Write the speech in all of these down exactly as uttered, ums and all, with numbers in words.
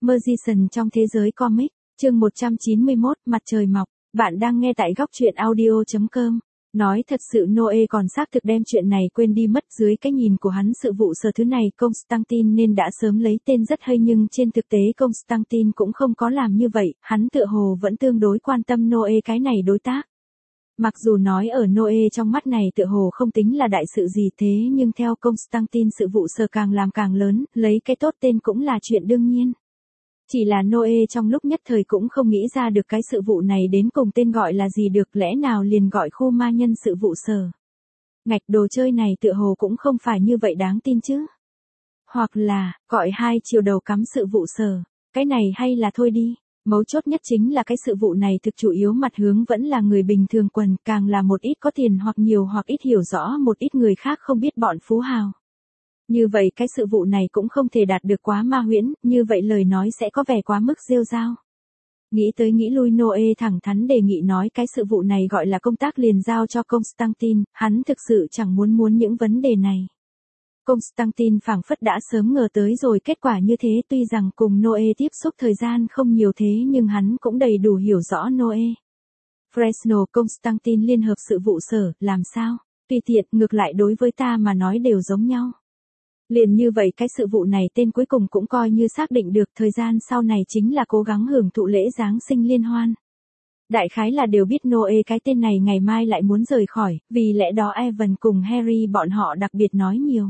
Magician trong thế giới comic, chương một trăm chín mươi mốt, mặt trời mọc. Bạn đang nghe tại góc truyện audio chấm com. Nói thật sự Noe còn xác thực đem chuyện này quên đi mất. Dưới cái nhìn của hắn, sự vụ sở thứ này Constantine nên đã sớm lấy tên rất hay, nhưng trên thực tế Constantine cũng không có làm như vậy. Hắn tựa hồ vẫn tương đối quan tâm Noe cái này đối tác. Mặc dù nói ở Noe trong mắt này tựa hồ không tính là đại sự gì, thế nhưng theo Constantine sự vụ sở càng làm càng lớn, lấy cái tốt tên cũng là chuyện đương nhiên. Chỉ là Noe trong lúc nhất thời cũng không nghĩ ra được cái sự vụ này đến cùng tên gọi là gì được, lẽ nào liền gọi khu ma nhân sự vụ sở. Ngạch, đồ chơi này tựa hồ cũng không phải như vậy đáng tin chứ. Hoặc là, gọi hai chiều đầu cắm sự vụ sở, cái này hay là thôi đi. Mấu chốt nhất chính là cái sự vụ này thực chủ yếu mặt hướng vẫn là người bình thường quần, càng là một ít có tiền hoặc nhiều hoặc ít hiểu rõ một ít người khác không biết bọn phú hào. Như vậy cái sự vụ này cũng không thể đạt được quá ma huyễn, như vậy lời nói sẽ có vẻ quá mức rêu rao. Nghĩ tới nghĩ lui, Noe thẳng thắn đề nghị nói cái sự vụ này gọi là công tác liền giao cho Constantine, hắn thực sự chẳng muốn muốn những vấn đề này. Constantine phảng phất đã sớm ngờ tới rồi kết quả như thế, tuy rằng cùng Noe tiếp xúc thời gian không nhiều thế nhưng hắn cũng đầy đủ hiểu rõ Noe. Fresno Constantine liên hợp sự vụ sở, làm sao? Tùy tiện, ngược lại đối với ta mà nói đều giống nhau. Liền như vậy cái sự vụ này tên cuối cùng cũng coi như xác định được, thời gian sau này chính là cố gắng hưởng thụ lễ Giáng sinh liên hoan. Đại khái là đều biết Noe cái tên này ngày mai lại muốn rời khỏi, vì lẽ đó Evan cùng Harry bọn họ đặc biệt nói nhiều.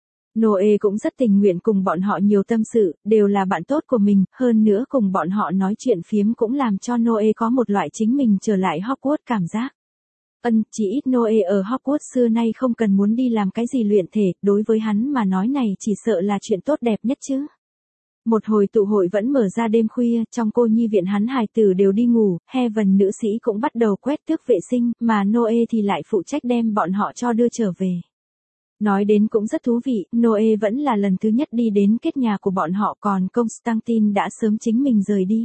Noe cũng rất tình nguyện cùng bọn họ nhiều tâm sự, đều là bạn tốt của mình, hơn nữa cùng bọn họ nói chuyện phiếm cũng làm cho Noe có một loại chính mình trở lại Hogwarts cảm giác. Ân, chỉ ít Noe ở Hogwarts xưa nay không cần muốn đi làm cái gì luyện thể, đối với hắn mà nói này chỉ sợ là chuyện tốt đẹp nhất chứ. Một hồi tụ hội vẫn mở ra đêm khuya, trong cô nhi viện hắn hài tử đều đi ngủ, Heaven nữ sĩ cũng bắt đầu quét tước vệ sinh, mà Noe thì lại phụ trách đem bọn họ cho đưa trở về. Nói đến cũng rất thú vị, Noe vẫn là lần thứ nhất đi đến kết nhà của bọn họ, còn Constantine đã sớm chính mình rời đi.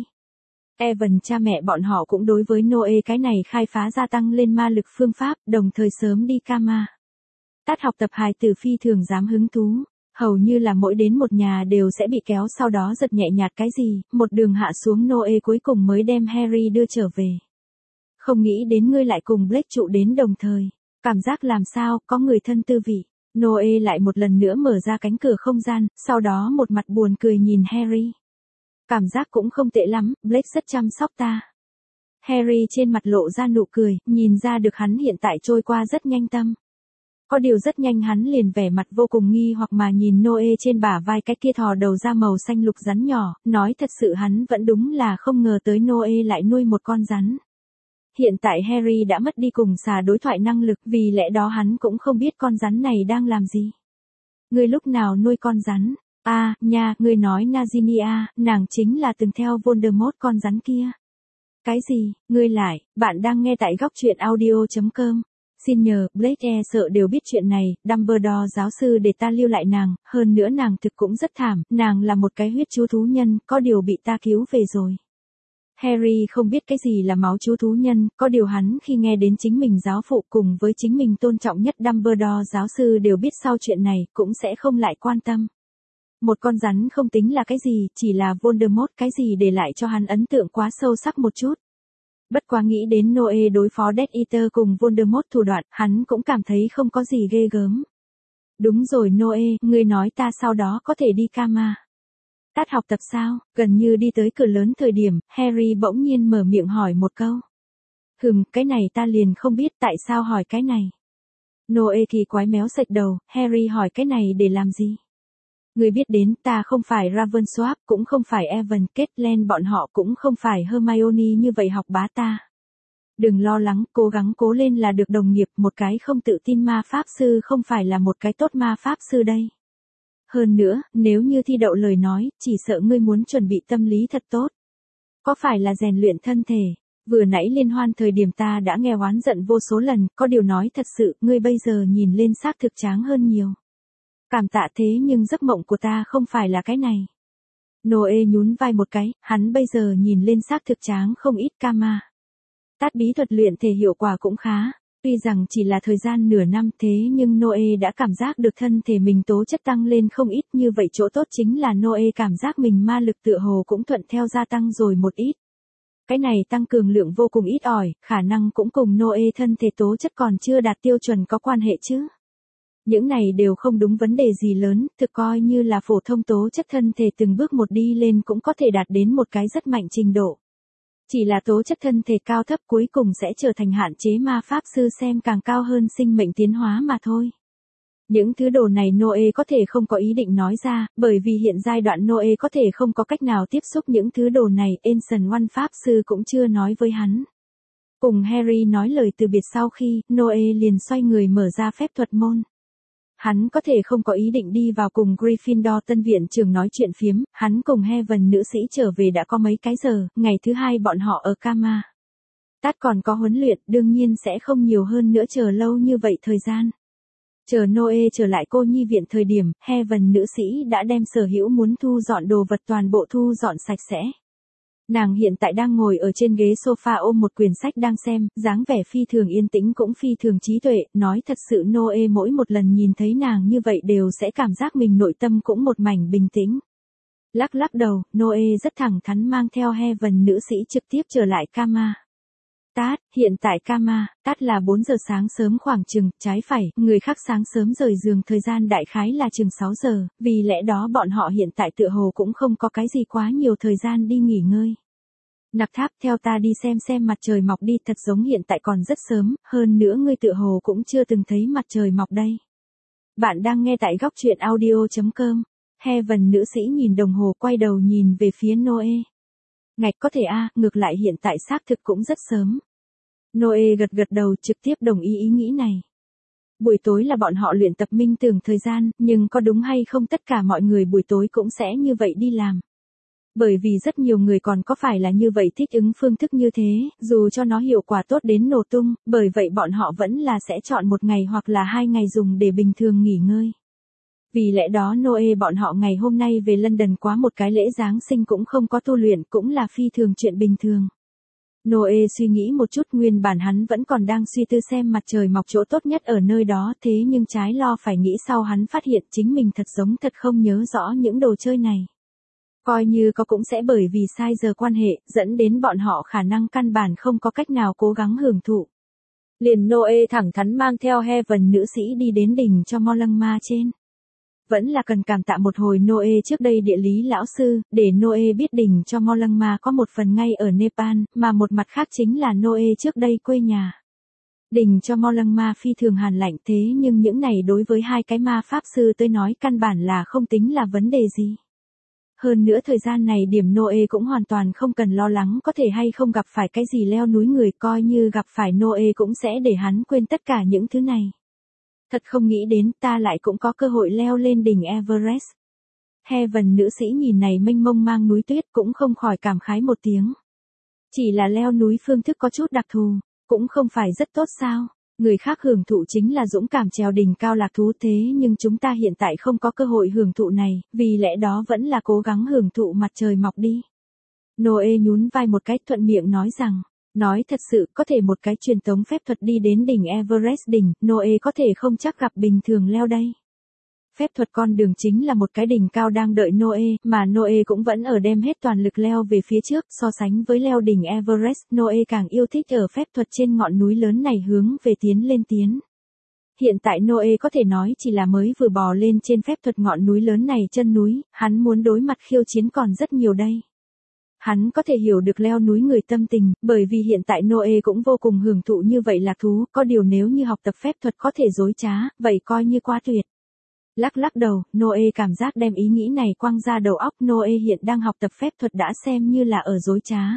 Evan cha mẹ bọn họ cũng đối với Noe cái này khai phá gia tăng lên ma lực phương pháp, đồng thời sớm đi Kama. Tát học tập hài tử phi thường dám hứng thú, hầu như là mỗi đến một nhà đều sẽ bị kéo, sau đó giật nhẹ nhạt cái gì, một đường hạ xuống Noe cuối cùng mới đem Harry đưa trở về. Không nghĩ đến ngươi lại cùng Blake trụ đến đồng thời, cảm giác làm sao, có người thân tư vị. Noe lại một lần nữa mở ra cánh cửa không gian, sau đó một mặt buồn cười nhìn Harry. Cảm giác cũng không tệ lắm, Blake rất chăm sóc ta. Harry trên mặt lộ ra nụ cười, nhìn ra được hắn hiện tại trôi qua rất nhanh tâm. Có điều rất nhanh hắn liền vẻ mặt vô cùng nghi hoặc mà nhìn Noe trên bả vai cái kia thò đầu ra màu xanh lục rắn nhỏ, nói thật sự hắn vẫn đúng là không ngờ tới Noe lại nuôi một con rắn. Hiện tại Harry đã mất đi cùng xà đối thoại năng lực, vì lẽ đó hắn cũng không biết con rắn này đang làm gì. Ngươi lúc nào nuôi con rắn? A, à, nha, ngươi nói Nazinia, nàng chính là từng theo Voldemort con rắn kia. Cái gì, ngươi lại, bạn đang nghe tại góc truyện audio chấm com. Xin nhờ, Blake e sợ đều biết chuyện này, Dumbledore giáo sư để ta lưu lại nàng, hơn nữa nàng thực cũng rất thảm, nàng là một cái huyết chú thú nhân, có điều bị ta cứu về rồi. Harry không biết cái gì là máu chú thú nhân, có điều hắn khi nghe đến chính mình giáo phụ cùng với chính mình tôn trọng nhất Dumbledore giáo sư đều biết sau chuyện này, cũng sẽ không lại quan tâm. Một con rắn không tính là cái gì, chỉ là Voldemort cái gì để lại cho hắn ấn tượng quá sâu sắc một chút. Bất quá nghĩ đến Noe đối phó Death Eater cùng Voldemort thủ đoạn, hắn cũng cảm thấy không có gì ghê gớm. Đúng rồi Noe, ngươi nói ta sau đó có thể đi Kama. Tát học tập sao? Gần như đi tới cửa lớn thời điểm, Harry bỗng nhiên mở miệng hỏi một câu. Hừm, cái này ta liền không biết tại sao hỏi cái này. Noe thì quái méo sạch đầu, Harry hỏi cái này để làm gì? Ngươi biết đến, ta không phải Ravensworth, cũng không phải Evan, Catelyn bọn họ cũng không phải Hermione như vậy học bá ta. Đừng lo lắng, cố gắng cố lên là được đồng nghiệp, một cái không tự tin ma pháp sư không phải là một cái tốt ma pháp sư đây. Hơn nữa, nếu như thi đậu lời nói, chỉ sợ ngươi muốn chuẩn bị tâm lý thật tốt. Có phải là rèn luyện thân thể? Vừa nãy liên hoan thời điểm ta đã nghe oán giận vô số lần, có điều nói thật sự, ngươi bây giờ nhìn lên xác thực tráng hơn nhiều. Cảm tạ thế nhưng giấc mộng của ta không phải là cái này. Noe nhún vai một cái, hắn bây giờ nhìn lên xác thực tráng không ít Kama. Tát bí thuật luyện thể hiệu quả cũng khá. Tuy rằng chỉ là thời gian nửa năm thế nhưng Noe đã cảm giác được thân thể mình tố chất tăng lên không ít, như vậy chỗ tốt chính là Noe cảm giác mình ma lực tựa hồ cũng thuận theo gia tăng rồi một ít. Cái này tăng cường lượng vô cùng ít ỏi, khả năng cũng cùng Noe thân thể tố chất còn chưa đạt tiêu chuẩn có quan hệ chứ. Những này đều không đúng vấn đề gì lớn, thực coi như là phổ thông tố chất thân thể từng bước một đi lên cũng có thể đạt đến một cái rất mạnh trình độ. Chỉ là tố chất thân thể cao thấp cuối cùng sẽ trở thành hạn chế ma pháp sư xem càng cao hơn sinh mệnh tiến hóa mà thôi. Những thứ đồ này Noe có thể không có ý định nói ra, bởi vì hiện giai đoạn Noe có thể không có cách nào tiếp xúc những thứ đồ này, Ancient One Pháp Sư cũng chưa nói với hắn. Cùng Harry nói lời từ biệt sau khi, Noe liền xoay người mở ra phép thuật môn. Hắn có thể không có ý định đi vào cùng Gryffindor tân viện trưởng nói chuyện phiếm, hắn cùng Heaven nữ sĩ trở về đã có mấy cái giờ, ngày thứ hai bọn họ ở Kama. Tát còn có huấn luyện, đương nhiên sẽ không nhiều hơn nữa chờ lâu như vậy thời gian. Chờ Noe trở lại cô nhi viện thời điểm, Heaven nữ sĩ đã đem sở hữu muốn thu dọn đồ vật toàn bộ thu dọn sạch sẽ. Nàng hiện tại đang ngồi ở trên ghế sofa ôm một quyển sách đang xem, dáng vẻ phi thường yên tĩnh cũng phi thường trí tuệ, nói thật sự Noe mỗi một lần nhìn thấy nàng như vậy đều sẽ cảm giác mình nội tâm cũng một mảnh bình tĩnh. Lắc lắc đầu, Noe rất thẳng thắn mang theo Heaven nữ sĩ trực tiếp trở lại Kama. Tát, hiện tại Kama, Tát là bốn giờ sáng sớm khoảng chừng, trái phải, người khác sáng sớm rời giường thời gian đại khái là chừng sáu giờ, vì lẽ đó bọn họ hiện tại tựa hồ cũng không có cái gì quá nhiều thời gian đi nghỉ ngơi. Nạp Tháp, theo ta đi xem xem mặt trời mọc đi, thật giống hiện tại còn rất sớm, hơn nữa ngươi tựa hồ cũng chưa từng thấy mặt trời mọc đây. Bạn đang nghe tại góc truyện audio chấm com. Heaven nữ sĩ nhìn đồng hồ quay đầu nhìn về phía Noe. Ngạch có thể a, ngược lại hiện tại xác thực cũng rất sớm. Noe gật gật đầu trực tiếp đồng ý ý nghĩ này. Buổi tối là bọn họ luyện tập minh tưởng thời gian, nhưng có đúng hay không tất cả mọi người buổi tối cũng sẽ như vậy đi làm. Bởi vì rất nhiều người còn có phải là như vậy thích ứng phương thức như thế, dù cho nó hiệu quả tốt đến nổ tung, bởi vậy bọn họ vẫn là sẽ chọn một ngày hoặc là hai ngày dùng để bình thường nghỉ ngơi. Vì lẽ đó Noe bọn họ ngày hôm nay về London quá một cái lễ Giáng sinh cũng không có tu luyện, cũng là phi thường chuyện bình thường. Noe suy nghĩ một chút, nguyên bản hắn vẫn còn đang suy tư xem mặt trời mọc chỗ tốt nhất ở nơi đó, thế nhưng trái lo phải nghĩ sau hắn phát hiện chính mình thật giống thật không nhớ rõ những đồ chơi này. Coi như có cũng sẽ bởi vì sai giờ quan hệ, dẫn đến bọn họ khả năng căn bản không có cách nào cố gắng hưởng thụ. Liền Noe thẳng thắn mang theo Heaven nữ sĩ đi đến đỉnh cho Mollama trên. Vẫn là cần cảm tạ một hồi Noe trước đây địa lý lão sư, để Noe biết đỉnh cho Mollama có một phần ngay ở Nepal, mà một mặt khác chính là Noe trước đây quê nhà. Đỉnh cho Mollama phi thường hàn lạnh, thế nhưng những này đối với hai cái ma pháp sư tới nói căn bản là không tính là vấn đề gì. Hơn nữa thời gian này điểm Noe cũng hoàn toàn không cần lo lắng có thể hay không gặp phải cái gì leo núi người, coi như gặp phải Noe cũng sẽ để hắn quên tất cả những thứ này. Thật không nghĩ đến ta lại cũng có cơ hội leo lên đỉnh Everest. Heaven nữ sĩ nhìn này mênh mông mang núi tuyết cũng không khỏi cảm khái một tiếng. Chỉ là leo núi phương thức có chút đặc thù, cũng không phải rất tốt sao. Người khác hưởng thụ chính là dũng cảm trèo đỉnh cao lạc thú, thế nhưng chúng ta hiện tại không có cơ hội hưởng thụ này, vì lẽ đó vẫn là cố gắng hưởng thụ mặt trời mọc đi. Noe nhún vai một cái thuận miệng nói rằng, nói thật sự có thể một cái truyền tống phép thuật đi đến đỉnh Everest đỉnh, Noe có thể không chắc gặp bình thường leo đây. Phép thuật con đường chính là một cái đỉnh cao đang đợi Noe, mà Noe cũng vẫn ở đem hết toàn lực leo về phía trước, so sánh với leo đỉnh Everest, Noe càng yêu thích ở phép thuật trên ngọn núi lớn này hướng về tiến lên tiến. Hiện tại Noe có thể nói chỉ là mới vừa bò lên trên phép thuật ngọn núi lớn này chân núi, hắn muốn đối mặt khiêu chiến còn rất nhiều đây. Hắn có thể hiểu được leo núi người tâm tình, bởi vì hiện tại Noe cũng vô cùng hưởng thụ như vậy lạc thú, có điều nếu như học tập phép thuật có thể dối trá, vậy coi như quá tuyệt. Lắc lắc đầu, Noe cảm giác đem ý nghĩ này quăng ra đầu óc, Noe hiện đang học tập phép thuật đã xem như là ở dối trá.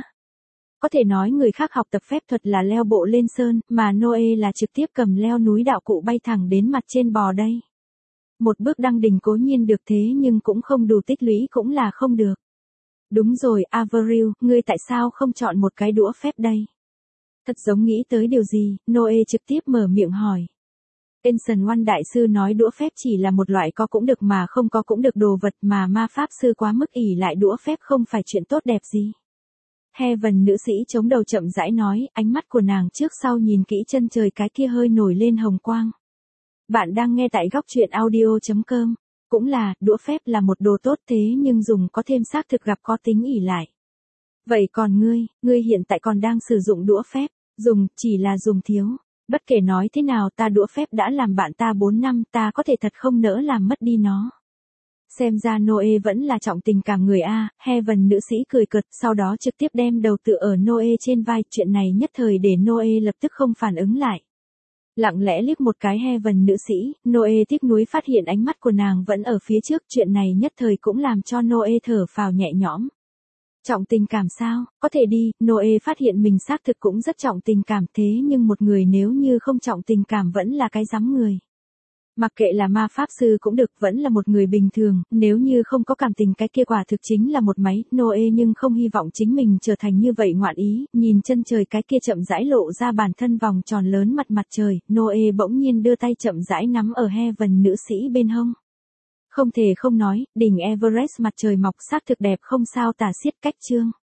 Có thể nói người khác học tập phép thuật là leo bộ lên sơn, mà Noe là trực tiếp cầm leo núi đạo cụ bay thẳng đến mặt trên bò đây. Một bước đăng đỉnh cố nhiên được thế nhưng cũng không đủ tích lũy cũng là không được. Đúng rồi, Avril, ngươi tại sao không chọn một cái đũa phép đây? Thật giống nghĩ tới điều gì, Noe trực tiếp mở miệng hỏi. Ancient One đại sư nói đũa phép chỉ là một loại có cũng được mà không có cũng được đồ vật, mà ma pháp sư quá mức ỷ lại đũa phép không phải chuyện tốt đẹp gì. Heaven nữ sĩ chống đầu chậm rãi nói, ánh mắt của nàng trước sau nhìn kỹ chân trời cái kia hơi nổi lên hồng quang. Bạn đang nghe tại góc truyện audio.com. Cũng là, đũa phép là một đồ tốt thế nhưng dùng có thêm xác thực gặp có tính ỷ lại. Vậy còn ngươi, ngươi hiện tại còn đang sử dụng đũa phép, dùng, chỉ là dùng thiếu. Bất kể nói thế nào ta đũa phép đã làm bạn ta bốn năm, ta có thể thật không nỡ làm mất đi nó. Xem ra Noe vẫn là trọng tình cảm người A, Heaven nữ sĩ cười cợt, sau đó trực tiếp đem đầu tựa ở Noe trên vai, chuyện này nhất thời để Noe lập tức không phản ứng lại. Lặng lẽ liếc một cái Heaven nữ sĩ, Noe tiếc nuối phát hiện ánh mắt của nàng vẫn ở phía trước, chuyện này nhất thời cũng làm cho Noe thở phào nhẹ nhõm. Trọng tình cảm sao, có thể đi, Noe phát hiện mình xác thực cũng rất trọng tình cảm thế nhưng một người nếu như không trọng tình cảm vẫn là cái rắm người. Mặc kệ là ma pháp sư cũng được, vẫn là một người bình thường, nếu như không có cảm tình cái kia quả thực chính là một máy, Noe nhưng không hy vọng chính mình trở thành như vậy ngoạn ý, nhìn chân trời cái kia chậm rãi lộ ra bản thân vòng tròn lớn mặt mặt trời, Noe bỗng nhiên đưa tay chậm rãi nắm ở Heaven nữ sĩ bên hông. Không thể không nói, đỉnh Everest mặt trời mọc xác thực đẹp không sao tả xiết cách chương.